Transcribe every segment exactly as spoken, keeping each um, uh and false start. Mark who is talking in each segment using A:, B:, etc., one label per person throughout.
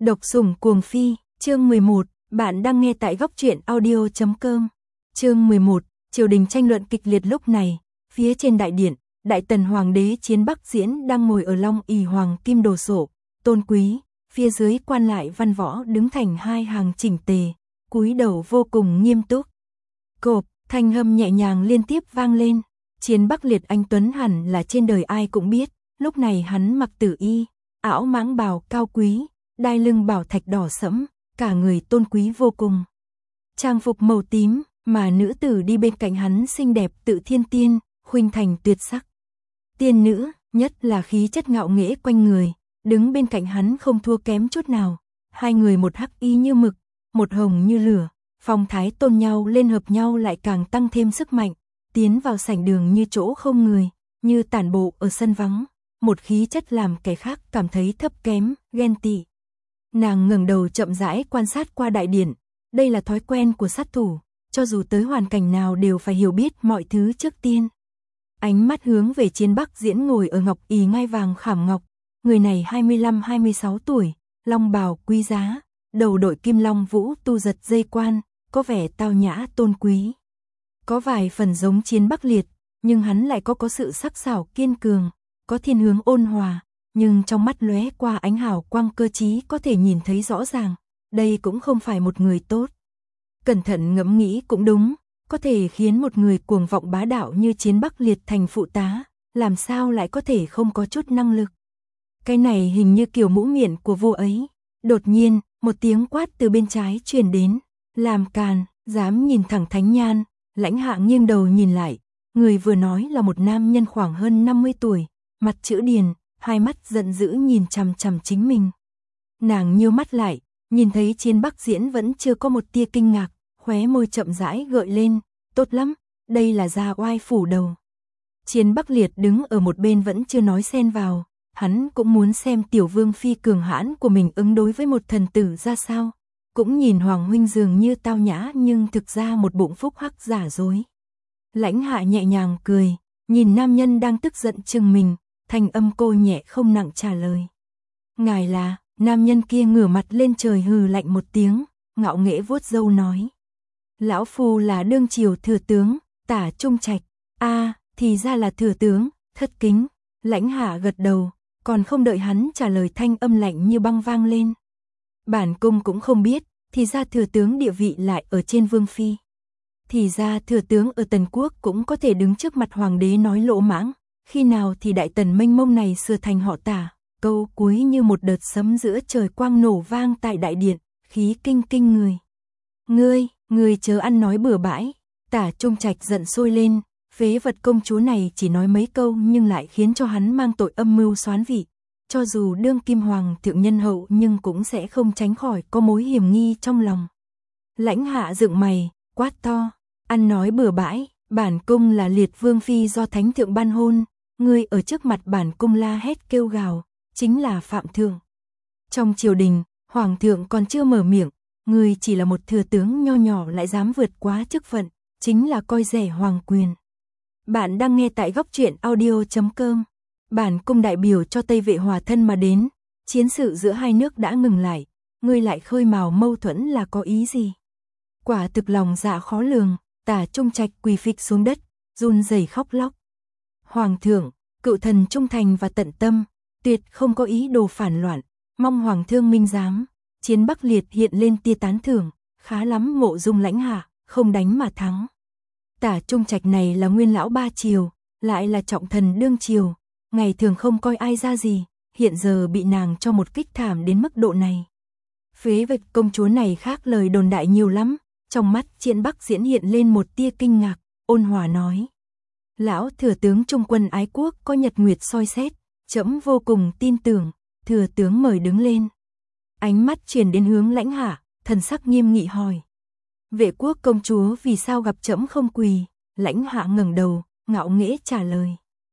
A: Độc sủng cuồng phi, chương mười một, bạn đang nghe tại góc truyện audio chấm com. Chương mười một, triều đình tranh luận kịch liệt lúc này, phía trên đại điện, Đại Tần Hoàng đế Chiến Bắc Diễn đang ngồi ở Long ỷ hoàng kim đồ sổ, tôn quý, phía dưới quan lại văn võ đứng thành hai hàng chỉnh tề, cúi đầu vô cùng nghiêm túc. Cộp, thanh âm nhẹ nhàng liên tiếp vang lên, Chiến Bắc Liệt anh tuấn hẳn là trên đời ai cũng biết, lúc này hắn mặc tử y, áo mãng bào cao quý, đai lưng bảo thạch đỏ sẫm, cả người tôn quý vô cùng. Trang phục màu tím, mà nữ tử đi bên cạnh hắn xinh đẹp tự thiên tiên, khuynh thành tuyệt sắc. Tiên nữ, nhất là khí chất ngạo nghễ quanh người, đứng bên cạnh hắn không thua kém chút nào. Hai người một hắc y như mực, một hồng như lửa, phong thái tôn nhau lên hợp nhau lại càng tăng thêm sức mạnh, tiến vào sảnh đường như chỗ không người, như tản bộ ở sân vắng, một khí chất làm kẻ khác cảm thấy thấp kém, ghen tị. Nàng ngẩng đầu chậm rãi quan sát qua đại điện, đây là thói quen của sát thủ, cho dù tới hoàn cảnh nào đều phải hiểu biết mọi thứ trước tiên. Ánh mắt hướng về Chiến Bắc Diễn ngồi ở ngọc ỷ ngai vàng khảm ngọc, người này hai mươi lăm hai mươi sáu tuổi, long bào quý giá, đầu đội kim long vũ tu giật dây quan, có vẻ tao nhã tôn quý. Có vài phần giống Chiến Bắc Liệt, nhưng hắn lại có có sự sắc sảo kiên cường, có thiên hướng ôn hòa, nhưng trong mắt lóe qua ánh hào quang cơ trí có thể nhìn thấy rõ ràng, đây cũng không phải một người tốt. Cẩn thận ngẫm nghĩ cũng đúng, có thể khiến một người cuồng vọng bá đạo như Chiến Bắc Liệt thành phụ tá, làm sao lại có thể không có chút năng lực. Cái này hình như kiểu mũ miệng của vua ấy. Đột nhiên, một tiếng quát từ bên trái truyền đến, làm càn, dám nhìn thẳng Thánh Nhan. Lãnh Hạ nghiêng đầu nhìn lại, người vừa nói là một nam nhân khoảng hơn năm mươi tuổi, mặt chữ điền, hai mắt giận dữ nhìn chằm chằm chính mình. Nàng nhíu mắt lại, nhìn thấy Chiến Bắc Diễn vẫn chưa có một tia kinh ngạc, khóe môi chậm rãi gợi lên, tốt lắm, đây là gia oai phủ đầu. Chiến Bắc Liệt đứng ở một bên vẫn chưa nói xen vào, hắn cũng muốn xem tiểu vương phi cường hãn của mình ứng đối với một thần tử ra sao, cũng nhìn Hoàng huynh dường như tao nhã nhưng thực ra một bụng phúc hắc giả dối. Lãnh Hạ nhẹ nhàng cười, nhìn nam nhân đang tức giận chừng mình, thanh âm cô nhẹ không nặng trả lời. Ngài là, nam nhân kia ngửa mặt lên trời hừ lạnh một tiếng, ngạo nghễ vuốt râu nói. Lão phu là đương triều thừa tướng, Tả Trung Trạch. A, thì ra là thừa tướng, thất kính. Lãnh Hạ gật đầu, còn không đợi hắn trả lời thanh âm lạnh như băng vang lên. Bản cung cũng không biết, thì ra thừa tướng địa vị lại ở trên vương phi. Thì ra thừa tướng ở Tần Quốc cũng có thể đứng trước mặt hoàng đế nói lỗ mãng, khi nào thì Đại Tần mênh mông này sửa thành họ Tả. Câu cuối như một đợt sấm giữa trời quang nổ vang tại đại điện, khí kinh kinh người. Ngươi, ngươi chớ ăn nói bừa bãi. Tả Trung Trạch giận sôi lên, phế vật công chúa này chỉ nói mấy câu nhưng lại khiến cho hắn mang tội âm mưu xoán vị. Cho dù đương kim hoàng thượng nhân hậu nhưng cũng sẽ không tránh khỏi có mối hiểm nghi trong lòng. Lãnh Hạ dựng mày, quát to, ăn nói bừa bãi, bản cung là Liệt vương phi do thánh thượng ban hôn, ngươi ở trước mặt bản cung la hét kêu gào, chính là phạm thượng. Trong triều đình, hoàng thượng còn chưa mở miệng, ngươi chỉ là một thừa tướng nho nhỏ lại dám vượt quá chức phận, chính là coi rẻ hoàng quyền. Bạn đang nghe tại góc truyện audio chấm com. Bản cung đại biểu cho Tây Vệ hòa thân mà đến, chiến sự giữa hai nước đã ngừng lại, ngươi lại khơi mào mâu thuẫn là có ý gì? Quả thực lòng dạ khó lường. Tả Trung Trạch quỳ phịch xuống đất, run rẩy khóc lóc. Hoàng thượng, cựu thần trung thành và tận tâm, tuyệt không có ý đồ phản loạn, mong hoàng thương minh giám. Chiến Bắc Liệt hiện lên tia tán thưởng, khá lắm mộ dung Lãnh Hạ, không đánh mà thắng. Tả Trung Trạch này là nguyên lão ba triều, lại là trọng thần đương triều, ngày thường không coi ai ra gì, hiện giờ bị nàng cho một kích thảm đến mức độ này. Phế vật công chúa này khác lời đồn đại nhiều lắm. Trong mắt Chiến Bắc Diễn hiện lên một tia kinh ngạc, ôn hòa nói. Lão thừa tướng trung quân ái quốc có nhật nguyệt soi xét, trẫm vô cùng tin tưởng, thừa tướng mời đứng lên. Ánh mắt truyền đến hướng Lãnh Hạ, thần sắc nghiêm nghị hỏi. Vệ quốc công chúa vì sao gặp trẫm không quỳ? Lãnh Hạ ngẩng đầu, ngạo nghễ trả lời.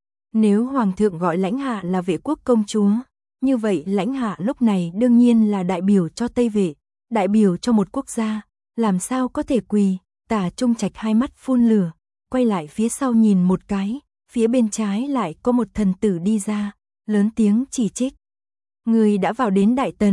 A: Nếu hoàng thượng gọi Lãnh Hạ là vệ quốc công chúa, như vậy Lãnh Hạ lúc này đương nhiên là đại biểu cho Tây Vệ, đại biểu cho một quốc gia. Làm sao có thể quỳ? Tả Trung Trạch hai mắt phun lửa, quay lại phía sau nhìn một cái, phía bên trái lại có một thần tử đi ra, lớn tiếng chỉ trích. Người đã vào đến Đại Tần,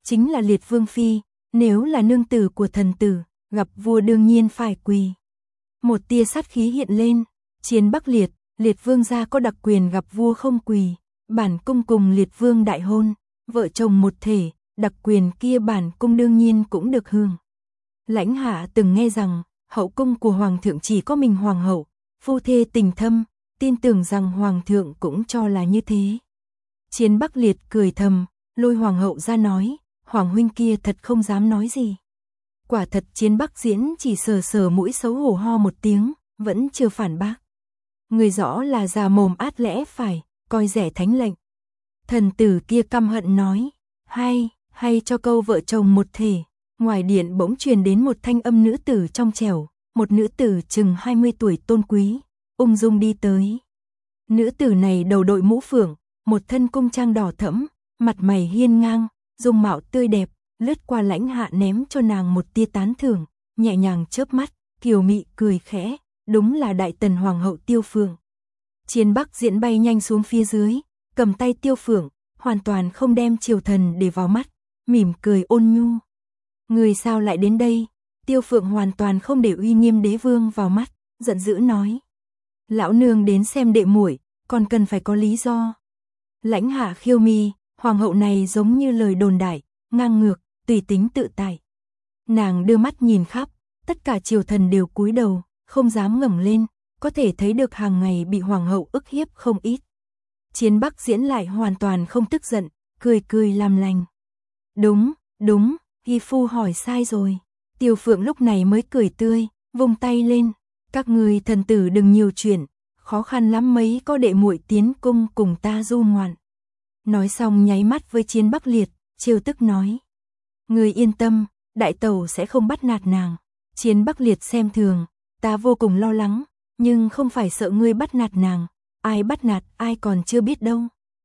A: chính là Liệt Vương Phi, nếu là nương tử của thần tử, gặp vua đương nhiên phải quỳ. Một tia sát khí hiện lên, Chiến Bắc Liệt, Liệt Vương gia có đặc quyền gặp vua không quỳ, bản cung cùng Liệt Vương đại hôn, vợ chồng một thể, đặc quyền kia bản cung đương nhiên cũng được hưởng. Lãnh Hạ từng nghe rằng, hậu cung của hoàng thượng chỉ có mình hoàng hậu, phu thê tình thâm, tin tưởng rằng hoàng thượng cũng cho là như thế. Chiến Bắc Liệt cười thầm, lôi hoàng hậu ra nói, hoàng huynh kia thật không dám nói gì. Quả thật Chiến Bắc Diễn chỉ sờ sờ mũi xấu hổ ho một tiếng, vẫn chưa phản bác. Người rõ là già mồm át lẽ phải, coi rẻ thánh lệnh. Thần tử kia căm hận nói, hay, hay cho câu vợ chồng một thể. Ngoài điện bỗng truyền đến một thanh âm nữ tử trong trẻo, một nữ tử chừng hai mươi tuổi tôn quý, ung dung đi tới. Nữ tử này đầu đội mũ phượng, một thân cung trang đỏ thẫm, mặt mày hiên ngang, dung mạo tươi đẹp, lướt qua Lãnh Hạ ném cho nàng một tia tán thưởng, nhẹ nhàng chớp mắt, kiều mị cười khẽ, đúng là đại tần hoàng hậu Tiêu Phượng. Chiến Bắc Diễn bay nhanh xuống phía dưới, cầm tay Tiêu Phượng, hoàn toàn không đem triều thần để vào mắt, mỉm cười ôn nhu. Người sao lại đến đây? Tiêu Phượng hoàn toàn không để uy nghiêm đế vương vào mắt, giận dữ nói. Lão nương đến xem đệ muội, còn cần phải có lý do. Lãnh Hạ khiêu mi, hoàng hậu này giống như lời đồn đại, ngang ngược, tùy tính tự tại. Nàng đưa mắt nhìn khắp, tất cả triều thần đều cúi đầu, không dám ngẩng lên, có thể thấy được hàng ngày bị hoàng hậu ức hiếp không ít. Chiến Bắc Diễn lại hoàn toàn không tức giận, cười cười làm lành. Đúng, đúng, Hi phu hỏi sai rồi. Tiêu Phượng lúc này mới cười tươi, vung tay lên, các người thần tử đừng nhiều chuyện, khó khăn lắm mấy có đệ muội tiến cung cùng ta du ngoạn. Nói xong nháy mắt với Chiến Bắc Liệt, trêu tức nói. Người yên tâm, đại tẩu sẽ không bắt nạt nàng. Chiến Bắc Liệt xem thường, ta vô cùng lo lắng, nhưng không phải sợ ngươi bắt nạt nàng, ai bắt nạt ai còn chưa biết đâu.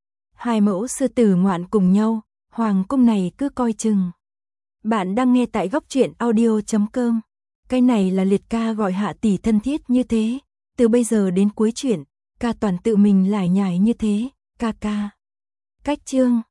A: Hai mẫu sư tử ngoạn cùng nhau, hoàng cung này cứ coi chừng. Bạn đang nghe tại góc truyện audio chấm com. Cái này là Liệt ca gọi Hạ tỷ thân thiết như thế, từ bây giờ đến cuối chuyện, ca toàn tự mình lải nhải như thế, ca ca. Cách chương